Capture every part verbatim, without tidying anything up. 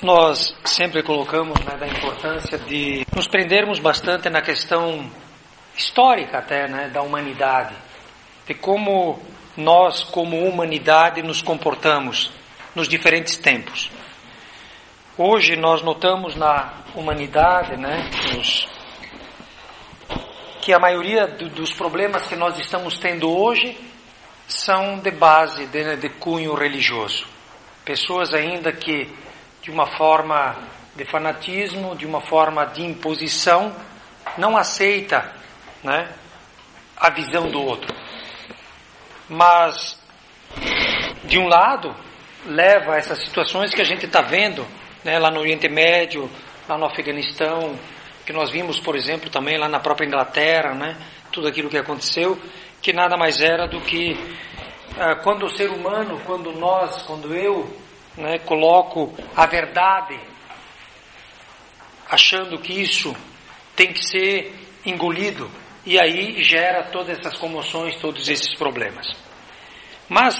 Nós sempre colocamos, né, da importância de nos prendermos bastante na questão histórica até, né, da humanidade, de como nós, como humanidade, nos comportamos nos diferentes tempos. Hoje nós notamos na humanidade, né, nos, que a maioria do, dos problemas que nós estamos tendo hoje são de base, de, de cunho religioso. Pessoas ainda que, de uma forma de fanatismo, de uma forma de imposição, não aceita, né, a visão do outro. Mas, de um lado, leva a essas situações que a gente está vendo, né, lá no Oriente Médio, lá no Afeganistão, que nós vimos, por exemplo, também lá na própria Inglaterra, né, tudo aquilo que aconteceu, que nada mais era do que ah, quando o ser humano, quando nós, quando eu, né, coloco a verdade, achando que isso tem que ser engolido, e aí gera todas essas comoções, todos esses problemas. Mas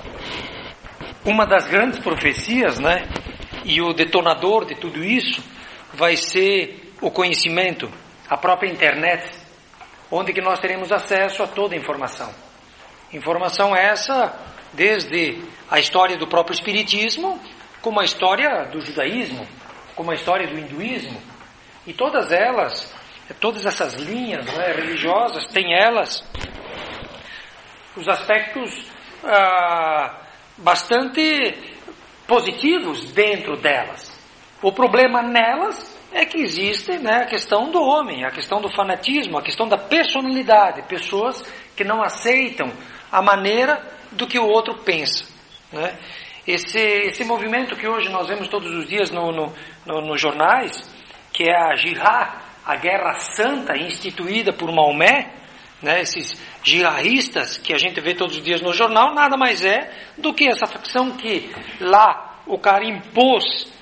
uma das grandes profecias, né, e o detonador de tudo isso vai ser o conhecimento, a própria internet, onde que nós teremos acesso a toda a informação. Informação essa desde a história do próprio Espiritismo, como a história do judaísmo, como a história do hinduísmo, e todas elas, todas essas linhas, né, religiosas, têm elas os aspectos ah, bastante positivos dentro delas. O problema nelas é que existe, né, a questão do homem, a questão do fanatismo, a questão da personalidade, pessoas que não aceitam a maneira do que o outro pensa, né? Esse, esse movimento que hoje nós vemos todos os dias no, no, no, nos jornais, que é a Jihad, a guerra santa instituída por Maomé, né? Esses jihadistas que a gente vê todos os dias no jornal, nada mais é do que essa facção que lá o cara impôs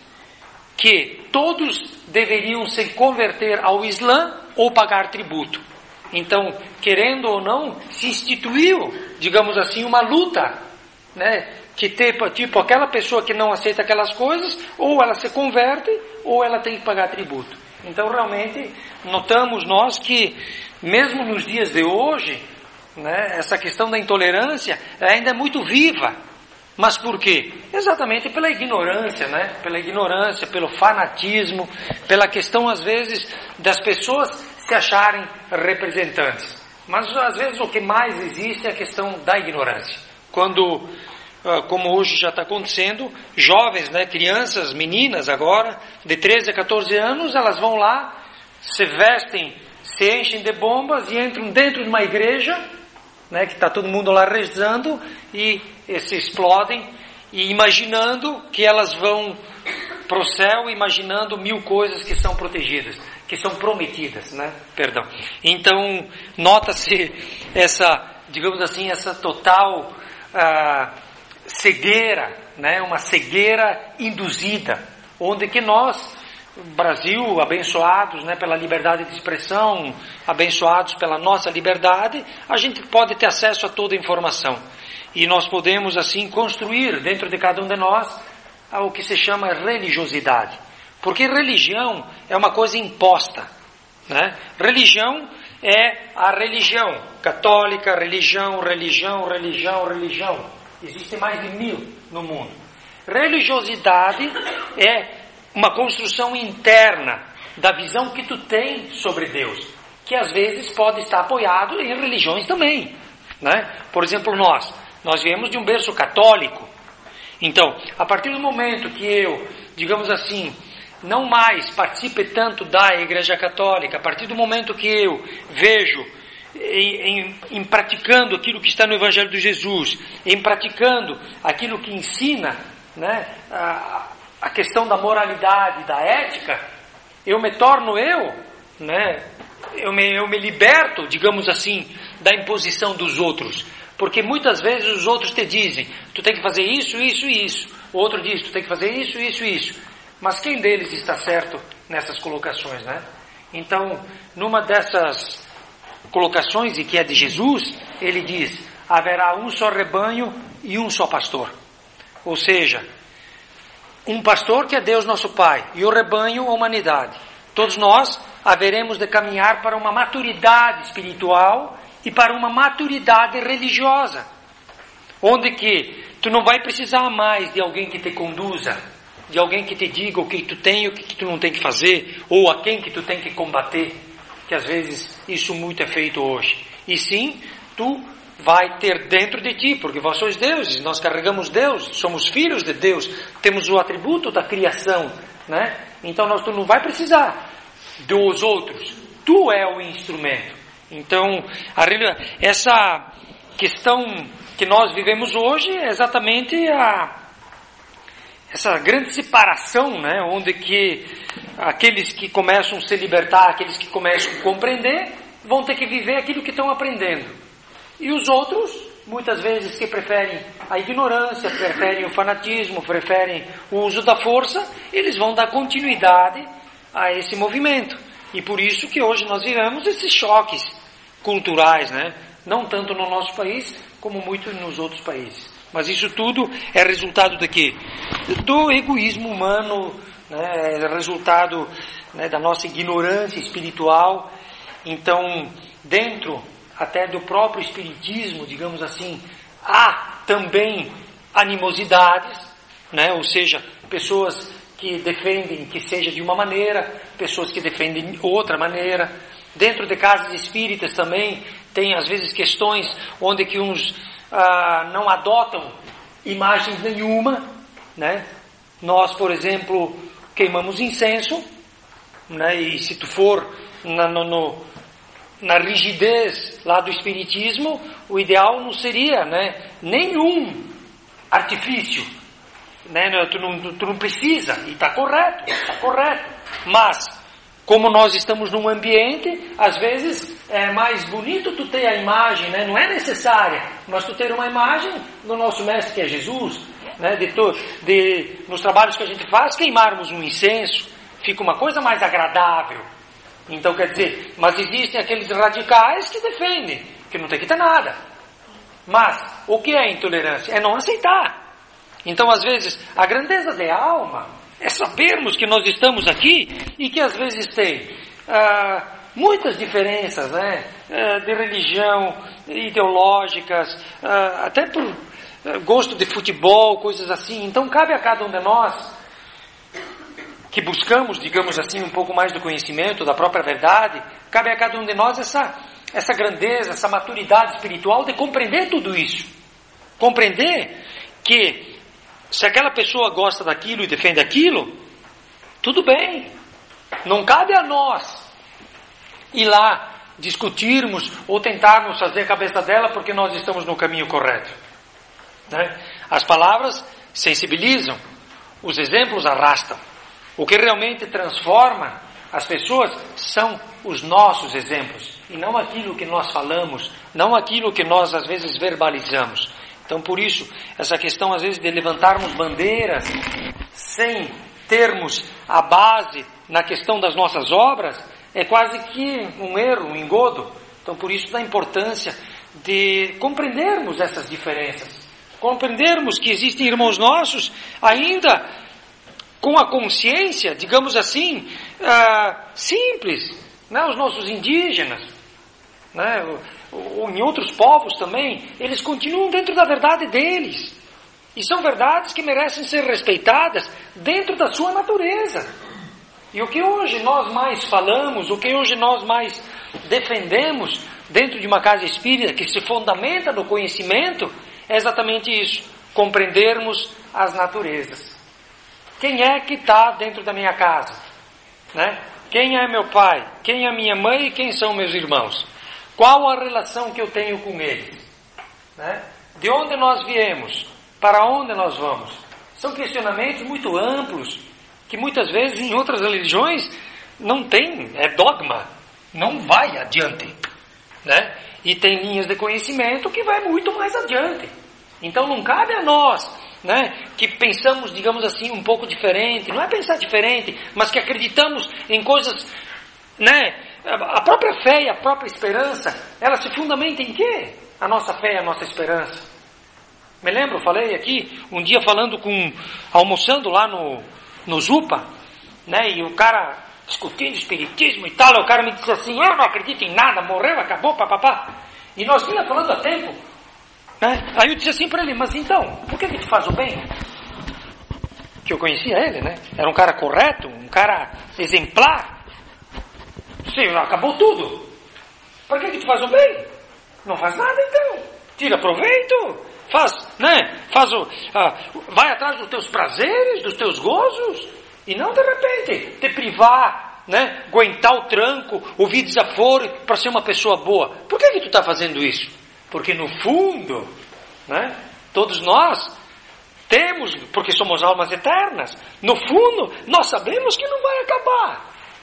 que todos deveriam se converter ao Islã ou pagar tributo. Então, querendo ou não, se instituiu, digamos assim, uma luta, né? Que tipo, tipo, aquela pessoa que não aceita aquelas coisas, ou ela se converte, ou ela tem que pagar tributo. Então, realmente, notamos nós que, mesmo nos dias de hoje, né, essa questão da intolerância ainda é muito viva. Mas por quê? Exatamente pela ignorância, né? Pela ignorância, pelo fanatismo, pela questão, às vezes, das pessoas se acharem representantes. Mas, às vezes, o que mais existe é a questão da ignorância. Quando, como hoje já está acontecendo, jovens, né, crianças, meninas agora, de treze a catorze anos, elas vão lá, se vestem, se enchem de bombas e entram dentro de uma igreja, né, que está todo mundo lá rezando, e, e se explodem, e imaginando que elas vão para o céu, imaginando mil coisas que são protegidas, que são prometidas, né? Perdão. Então, nota-se essa, digamos assim, essa total ah, cegueira, né? Uma cegueira induzida, onde que nós, Brasil, abençoados, né, pela liberdade de expressão, abençoados pela nossa liberdade, a gente pode ter acesso a toda a informação. E nós podemos, assim, construir dentro de cada um de nós o que se chama religiosidade. Porque religião é uma coisa imposta, né? Religião é a religião católica, religião, religião, religião, religião. Existem mais de mil no mundo. Religiosidade é uma construção interna da visão que tu tem sobre Deus, que às vezes pode estar apoiado em religiões também, né? Por exemplo, nós, nós viemos de um berço católico. Então, a partir do momento que eu, digamos assim, não mais participe tanto da Igreja Católica, a partir do momento que eu vejo em, em, em praticando aquilo que está no Evangelho de Jesus, em praticando aquilo que ensina, né, a, a questão da moralidade, da ética, eu me torno eu, né, eu me, eu me liberto, digamos assim, da imposição dos outros. Porque muitas vezes os outros te dizem, tu tem que fazer isso, isso e isso. O outro diz, tu tem que fazer isso, isso e isso. Mas quem deles está certo nessas colocações, né? Então, numa dessas colocações, e que é de Jesus, ele diz, haverá um só rebanho e um só pastor. Ou seja, um pastor que é Deus nosso Pai, e o rebanho a humanidade. Todos nós haveremos de caminhar para uma maturidade espiritual e para uma maturidade religiosa, onde que tu não vai precisar mais de alguém que te conduza, de alguém que te diga o que tu tem e o que tu não tem que fazer, ou a quem que tu tem que combater, que às vezes isso muito é feito hoje. E sim, tu vai ter dentro de ti, porque vós sois deuses, nós carregamos Deus, somos filhos de Deus, temos o atributo da criação, né? Então nós, tu não vai precisar dos outros, tu é o instrumento. Então, a, essa questão que nós vivemos hoje é exatamente a, essa grande separação, né? Onde que aqueles que começam a se libertar, aqueles que começam a compreender, vão ter que viver aquilo que estão aprendendo. E os outros, muitas vezes, que preferem a ignorância, preferem o fanatismo, preferem o uso da força, eles vão dar continuidade a esse movimento. E por isso que hoje nós vivemos esses choques culturais, né? Não tanto no nosso país, como muito nos outros países. Mas isso tudo é resultado de quê? Do egoísmo humano, né? É resultado, né, da nossa ignorância espiritual. Então, dentro até do próprio espiritismo, digamos assim, há também animosidades, né? Ou seja, pessoas que defendem que seja de uma maneira, pessoas que defendem outra maneira. Dentro de casas espíritas também tem às vezes questões onde que uns ah, não adotam imagens nenhuma, né? Nós, por exemplo, queimamos incenso, né? E se tu for na, no, no, na rigidez lá do espiritismo, o ideal não seria, né, nenhum artifício, né? Tu não, tu não precisa, e está correto, está correto. Mas como nós estamos num ambiente, às vezes é mais bonito tu ter a imagem, né? Não é necessária, mas tu ter uma imagem do nosso mestre que é Jesus, né? De, to, de nos trabalhos que a gente faz, queimarmos um incenso, fica uma coisa mais agradável. Então quer dizer, mas existem aqueles radicais que defendem que não tem que ter nada. Mas o que é intolerância? É não aceitar. Então às vezes a grandeza de alma é sabermos que nós estamos aqui e que às vezes tem ah, muitas diferenças, né? Ah, de religião, ideológicas, ah, até por ah, gosto de futebol, coisas assim. Então cabe a cada um de nós que buscamos, digamos assim, um pouco mais do conhecimento da própria verdade, cabe a cada um de nós essa, essa grandeza, essa maturidade espiritual de compreender tudo isso. Compreender que se aquela pessoa gosta daquilo e defende aquilo, tudo bem. Não cabe a nós ir lá discutirmos ou tentarmos fazer a cabeça dela porque nós estamos no caminho correto, né? As palavras sensibilizam, os exemplos arrastam. O que realmente transforma as pessoas são os nossos exemplos e não aquilo que nós falamos, não aquilo que nós às vezes verbalizamos. Então, por isso, essa questão, às vezes, de levantarmos bandeiras sem termos a base na questão das nossas obras, é quase que um erro, um engodo. Então, por isso, da importância de compreendermos essas diferenças. Compreendermos que existem irmãos nossos ainda com a consciência, digamos assim, ah, simples, né? Os nossos indígenas, né? Ou em outros povos também, eles continuam dentro da verdade deles. E são verdades que merecem ser respeitadas dentro da sua natureza. E o que hoje nós mais falamos, o que hoje nós mais defendemos dentro de uma casa espírita que se fundamenta no conhecimento, é exatamente isso. Compreendermos as naturezas. Quem é que está dentro da minha casa? Né? Quem é meu pai? Quem é minha mãe e quem são meus irmãos? Qual a relação que eu tenho com eles? Né? De onde nós viemos? Para onde nós vamos? São questionamentos muito amplos, que muitas vezes em outras religiões não tem, é dogma, não vai adiante. Né? E tem linhas de conhecimento que vai muito mais adiante. Então não cabe a nós, né, que pensamos, digamos assim, um pouco diferente, não é pensar diferente, mas que acreditamos em coisas, né? A própria fé e a própria esperança, ela se fundamenta em quê? A nossa fé e a nossa esperança. Me lembro, falei aqui, um dia falando com, almoçando lá no, no Zupa, né, e o cara discutindo espiritismo e tal, e o cara me disse assim, eu não acredito em nada, morreu, acabou, papapá. E nós vinha falando há tempo, né? Aí eu disse assim para ele, mas então, por que que tu faz o bem? Que eu conhecia ele, né? Era um cara correto, um cara exemplar. Sim, acabou tudo. Por que que tu faz o bem? Não faz nada então. Tira proveito, faz, né? Faz o, ah, vai atrás dos teus prazeres, dos teus gozos, e não de repente te privar, né? Aguentar o tranco, ouvir desaforo para ser uma pessoa boa. Por que que tu está fazendo isso? Porque no fundo, né? Todos nós temos, porque somos almas eternas, no fundo nós sabemos que não vai acabar.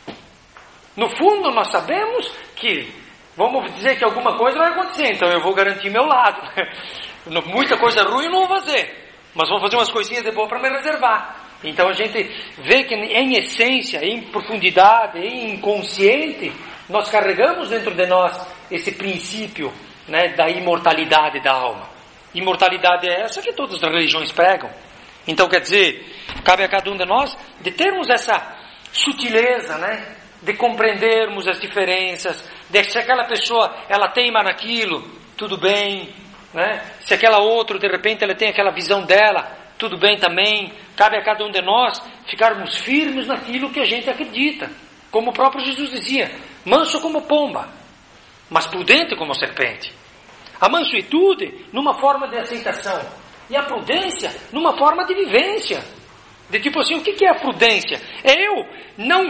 No fundo nós sabemos que, vamos dizer que alguma coisa vai acontecer, então eu vou garantir meu lado. Muita coisa ruim eu não vou fazer, mas vou fazer umas coisinhas de boa para me reservar. Então a gente vê que em essência, em profundidade, em inconsciente, nós carregamos dentro de nós esse princípio, né, da imortalidade da alma. Imortalidade é essa que todas as religiões pregam. Então quer dizer, cabe a cada um de nós de termos essa sutileza, né, de compreendermos as diferenças, de se aquela pessoa ela teima naquilo, tudo bem, né? Se aquela outra de repente ela tem aquela visão dela, tudo bem também. Cabe a cada um de nós ficarmos firmes naquilo que a gente acredita, como o próprio Jesus dizia, manso como pomba, mas prudente como serpente. A mansuetude numa forma de aceitação e a prudência numa forma de vivência, de tipo assim, o que é a prudência? É eu não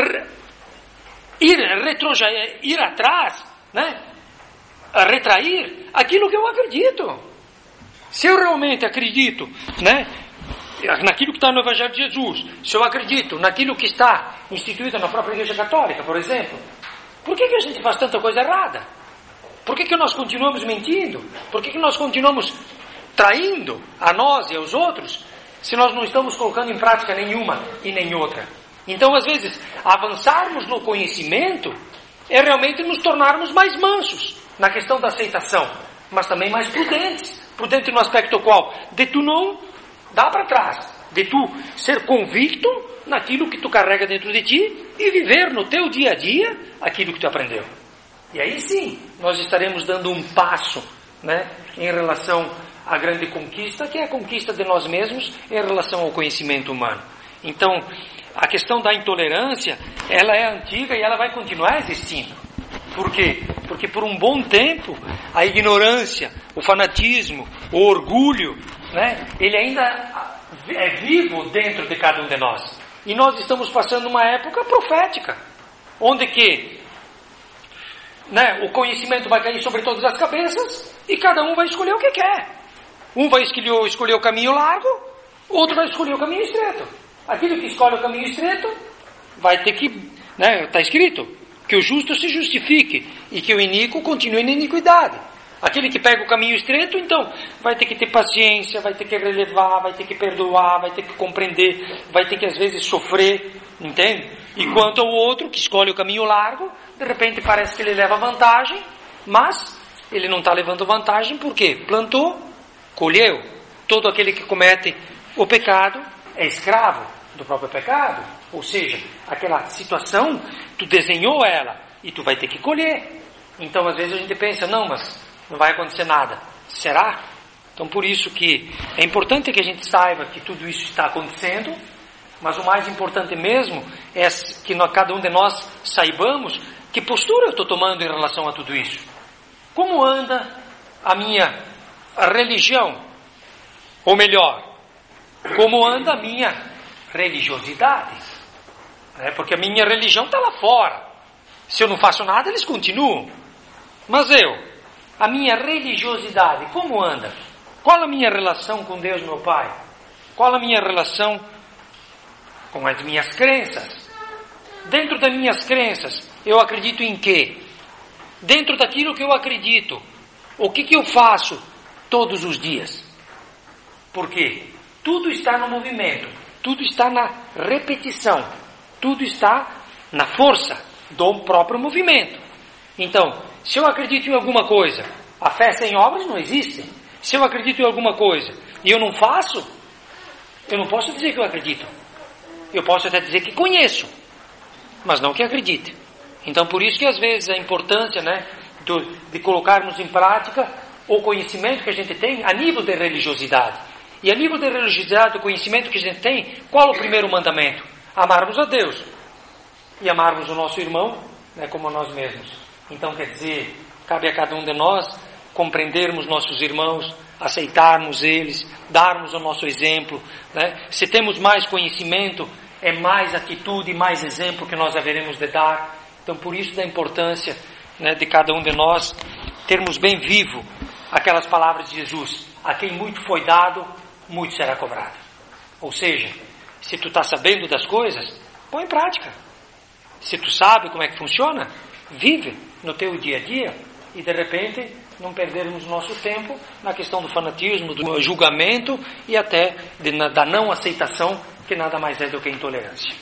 ir, retroja, ir atrás, né? Retrair aquilo que eu acredito. Se eu realmente acredito, né, naquilo que está no Evangelho de Jesus, se eu acredito naquilo que está instituído na própria Igreja Católica, por exemplo, por que que a gente faz tanta coisa errada? Por que que nós continuamos mentindo? Por que que nós continuamos traindo a nós e aos outros, se nós não estamos colocando em prática nenhuma e nem outra? Então, às vezes, avançarmos no conhecimento é realmente nos tornarmos mais mansos na questão da aceitação, mas também mais prudentes. Prudente no aspecto qual? De tu não dar para trás, de tu ser convicto naquilo que tu carrega dentro de ti e viver no teu dia a dia aquilo que tu aprendeu. E aí sim, nós estaremos dando um passo, né, em relação à grande conquista, que é a conquista de nós mesmos em relação ao conhecimento humano. Então, a questão da intolerância, ela é antiga e ela vai continuar existindo. Por quê? Porque por um bom tempo, a ignorância, o fanatismo, o orgulho, né, ele ainda é vivo dentro de cada um de nós. E nós estamos passando uma época profética, onde que, né, o conhecimento vai cair sobre todas as cabeças e cada um vai escolher o que quer. Um vai escolher, escolher o caminho largo, outro vai escolher o caminho estreito. Aquele que escolhe o caminho estreito vai ter que, né, está escrito, que o justo se justifique e que o iníquo continue na iniquidade. Aquele que pega o caminho estreito, então, vai ter que ter paciência, vai ter que relevar, vai ter que perdoar, vai ter que compreender, vai ter que às vezes sofrer, entende? E quanto ao outro que escolhe o caminho largo, de repente parece que ele leva vantagem, mas ele não está levando vantagem porque plantou, colheu. Todo aquele que comete o pecado é escravo do próprio pecado, ou seja, aquela situação, tu desenhou ela e tu vai ter que colher. Então às vezes a gente pensa, não, mas não vai acontecer nada. Será? Então por isso que é importante que a gente saiba que tudo isso está acontecendo, mas o mais importante mesmo é que nós, cada um de nós saibamos que postura eu estou tomando em relação a tudo isso. Como anda a minha religião? Ou melhor, como anda a minha religiosidade? É, porque a minha religião está lá fora. Se eu não faço nada, eles continuam. Mas eu, a minha religiosidade, como anda? Qual a minha relação com Deus, meu Pai? Qual a minha relação com as minhas crenças? Dentro das minhas crenças, eu acredito em quê? Dentro daquilo que eu acredito, o que, que eu faço todos os dias? Por quê? Tudo está no movimento, tudo está na repetição, tudo está na força do próprio movimento. Então, se eu acredito em alguma coisa, a fé sem obras não existe. Se eu acredito em alguma coisa e eu não faço, eu não posso dizer que eu acredito. Eu posso até dizer que conheço, mas não que acredite. Então, por isso que às vezes a importância, né, do, de colocarmos em prática o conhecimento que a gente tem a nível de religiosidade. E a nível de religiosidade, o conhecimento que a gente tem, qual o primeiro mandamento? Amarmos a Deus e amarmos o nosso irmão, né, como a nós mesmos. Então, quer dizer, cabe a cada um de nós compreendermos nossos irmãos, aceitarmos eles, darmos o nosso exemplo, né? Se temos mais conhecimento, é mais atitude, mais exemplo que nós haveremos de dar. Então, por isso da importância, né, de cada um de nós termos bem vivo aquelas palavras de Jesus: a quem muito foi dado, muito será cobrado. Ou seja, se tu está sabendo das coisas, põe em prática. Se tu sabe como é que funciona, vive no teu dia a dia e de repente não perdermos nosso tempo na questão do fanatismo, do julgamento e até de, da não aceitação, que nada mais é do que intolerância.